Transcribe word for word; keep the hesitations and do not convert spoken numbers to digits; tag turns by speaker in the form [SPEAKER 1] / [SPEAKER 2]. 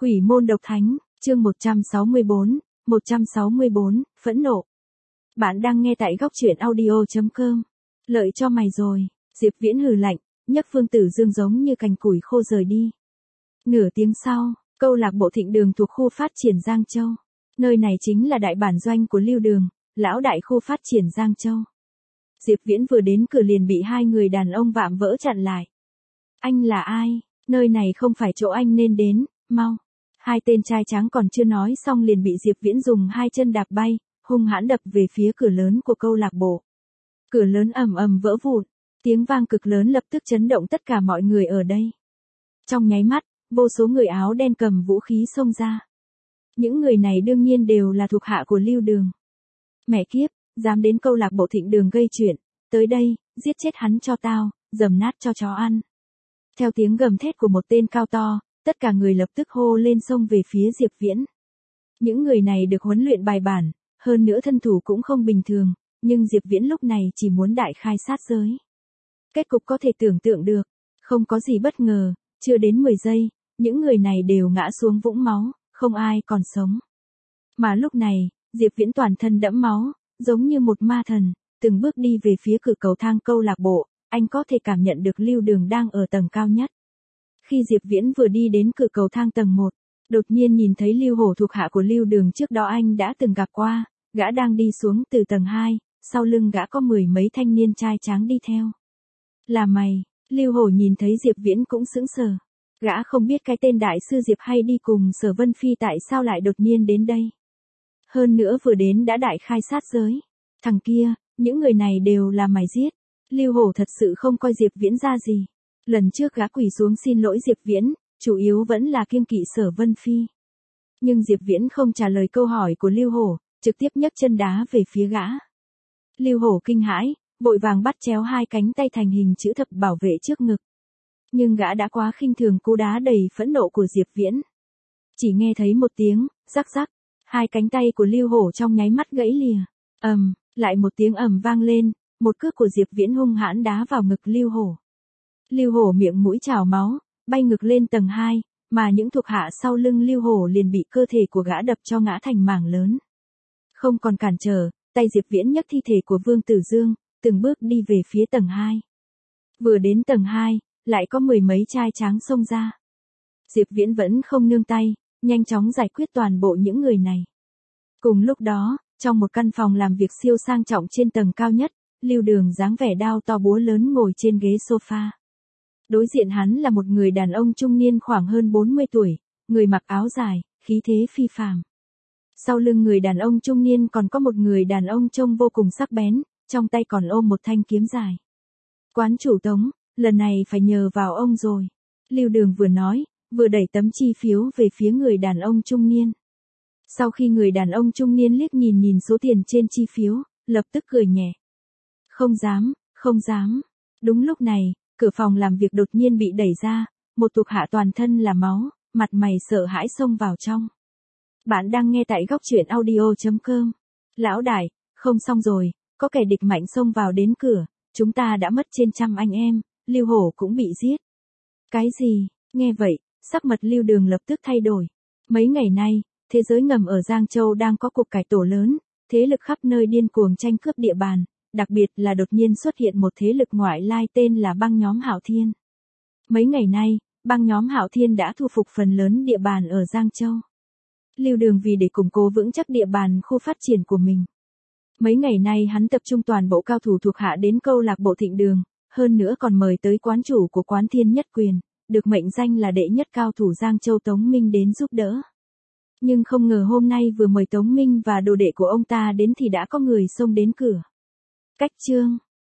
[SPEAKER 1] Quỷ môn độc thánh, chương một trăm sáu mươi tư, một trăm sáu mươi tư, phẫn nộ. Bạn đang nghe tại góc truyện audio chấm com. Lợi cho mày rồi, Diệp Viễn hừ lạnh, nhấc Phương Tử Dương giống như cành củi khô rời đi. Nửa tiếng sau, câu lạc bộ Thịnh Đường thuộc khu phát triển Giang Châu. Nơi này chính là đại bản doanh của Lưu Đường, lão đại khu phát triển Giang Châu. Diệp Viễn vừa đến cửa liền bị hai người đàn ông vạm vỡ chặn lại. Anh là ai? Nơi này không phải chỗ anh nên đến, mau. Hai tên trai tráng còn chưa nói xong liền bị Diệp Viễn dùng hai chân đạp bay, hung hãn đập về phía cửa lớn của câu lạc bộ. Cửa lớn ầm ầm vỡ vụn, tiếng vang cực lớn lập tức chấn động tất cả mọi người ở đây. Trong nháy mắt, vô số người áo đen cầm vũ khí xông ra. Những người này đương nhiên đều là thuộc hạ của Lưu Đường. Mẹ kiếp, dám đến câu lạc bộ Thịnh Đường gây chuyện, tới đây, giết chết hắn cho tao, dầm nát cho chó ăn. Theo tiếng gầm thét của một tên cao to, tất cả người lập tức hô lên xông về phía Diệp Viễn. Những người này được huấn luyện bài bản, hơn nữa thân thủ cũng không bình thường, nhưng Diệp Viễn lúc này chỉ muốn đại khai sát giới. Kết cục có thể tưởng tượng được, không có gì bất ngờ, chưa đến mười giây, những người này đều ngã xuống vũng máu, không ai còn sống. Mà lúc này, Diệp Viễn toàn thân đẫm máu, giống như một ma thần, từng bước đi về phía cửa cầu thang câu lạc bộ, anh có thể cảm nhận được Lưu Đường đang ở tầng cao nhất. Khi Diệp Viễn vừa đi đến cửa cầu thang tầng một, đột nhiên nhìn thấy Lưu Hổ thuộc hạ của Lưu Đường trước đó anh đã từng gặp qua, gã đang đi xuống từ tầng hai, sau lưng gã có mười mấy thanh niên trai tráng đi theo. Là mày, Lưu Hổ nhìn thấy Diệp Viễn cũng sững sờ. Gã không biết cái tên đại sư Diệp hay đi cùng Sở Vân Phi tại sao lại đột nhiên đến đây. Hơn nữa vừa đến đã đại khai sát giới. Thằng kia, những người này đều là mày giết. Lưu Hổ thật sự không coi Diệp Viễn ra gì. Lần trước gã quỳ xuống xin lỗi Diệp Viễn, chủ yếu vẫn là kiêng kỵ Sở Vân Phi. Nhưng Diệp Viễn không trả lời câu hỏi của Lưu Hổ, trực tiếp nhấc chân đá về phía gã. Lưu Hổ kinh hãi, vội vàng bắt chéo hai cánh tay thành hình chữ thập bảo vệ trước ngực. Nhưng gã đã quá khinh thường cú đá đầy phẫn nộ của Diệp Viễn. Chỉ nghe thấy một tiếng, rắc rắc, hai cánh tay của Lưu Hổ trong nháy mắt gãy lìa. Ầm, lại một tiếng ầm vang lên, một cước của Diệp Viễn hung hãn đá vào ngực Lưu Hổ. Lưu Hổ miệng mũi trào máu, bay ngược lên tầng hai, mà những thuộc hạ sau lưng Lưu Hổ liền bị cơ thể của gã đập cho ngã thành mảng lớn. Không còn cản trở, tay Diệp Viễn nhấc thi thể của Vương Tử Dương, từng bước đi về phía tầng hai. Vừa đến tầng hai, lại có mười mấy trai tráng xông ra. Diệp Viễn vẫn không nương tay, nhanh chóng giải quyết toàn bộ những người này. Cùng lúc đó, trong một căn phòng làm việc siêu sang trọng trên tầng cao nhất, Lưu Đường dáng vẻ đao to búa lớn ngồi trên ghế sofa. Đối diện hắn là một người đàn ông trung niên khoảng hơn bốn mươi tuổi, người mặc áo dài, khí thế phi phàm. Sau lưng người đàn ông trung niên còn có một người đàn ông trông vô cùng sắc bén, trong tay còn ôm một thanh kiếm dài. Quán chủ Tống, lần này phải nhờ vào ông rồi. Lưu Đường vừa nói, vừa đẩy tấm chi phiếu về phía người đàn ông trung niên. Sau khi người đàn ông trung niên liếc nhìn nhìn số tiền trên chi phiếu, lập tức cười nhẹ. Không dám, không dám. Đúng lúc này, cửa phòng làm việc đột nhiên bị đẩy ra, một thuộc hạ toàn thân là máu, mặt mày sợ hãi xông vào trong. Bạn đang nghe tại góc truyện audio chấm com. Lão đại, không xong rồi, có kẻ địch mạnh xông vào đến cửa, chúng ta đã mất trên trăm anh em, Lưu Hổ cũng bị giết. Cái gì? Nghe vậy, sắc mặt Lưu Đường lập tức thay đổi. Mấy ngày nay, thế giới ngầm ở Giang Châu đang có cuộc cải tổ lớn, thế lực khắp nơi điên cuồng tranh cướp địa bàn, đặc biệt là đột nhiên xuất hiện một thế lực ngoại lai tên là băng nhóm Hạo Thiên. Mấy ngày nay, băng nhóm Hạo Thiên đã thu phục phần lớn địa bàn ở Giang Châu. Lưu Đường vì để củng cố vững chắc địa bàn khu phát triển của mình. Mấy ngày nay hắn tập trung toàn bộ cao thủ thuộc hạ đến câu lạc bộ Thịnh Đường, hơn nữa còn mời tới quán chủ của quán Thiên Nhất Quyền, được mệnh danh là đệ nhất cao thủ Giang Châu Tống Minh đến giúp đỡ. Nhưng không ngờ hôm nay vừa mời Tống Minh và đồ đệ của ông ta đến thì đã có người xông đến cửa. Cách chương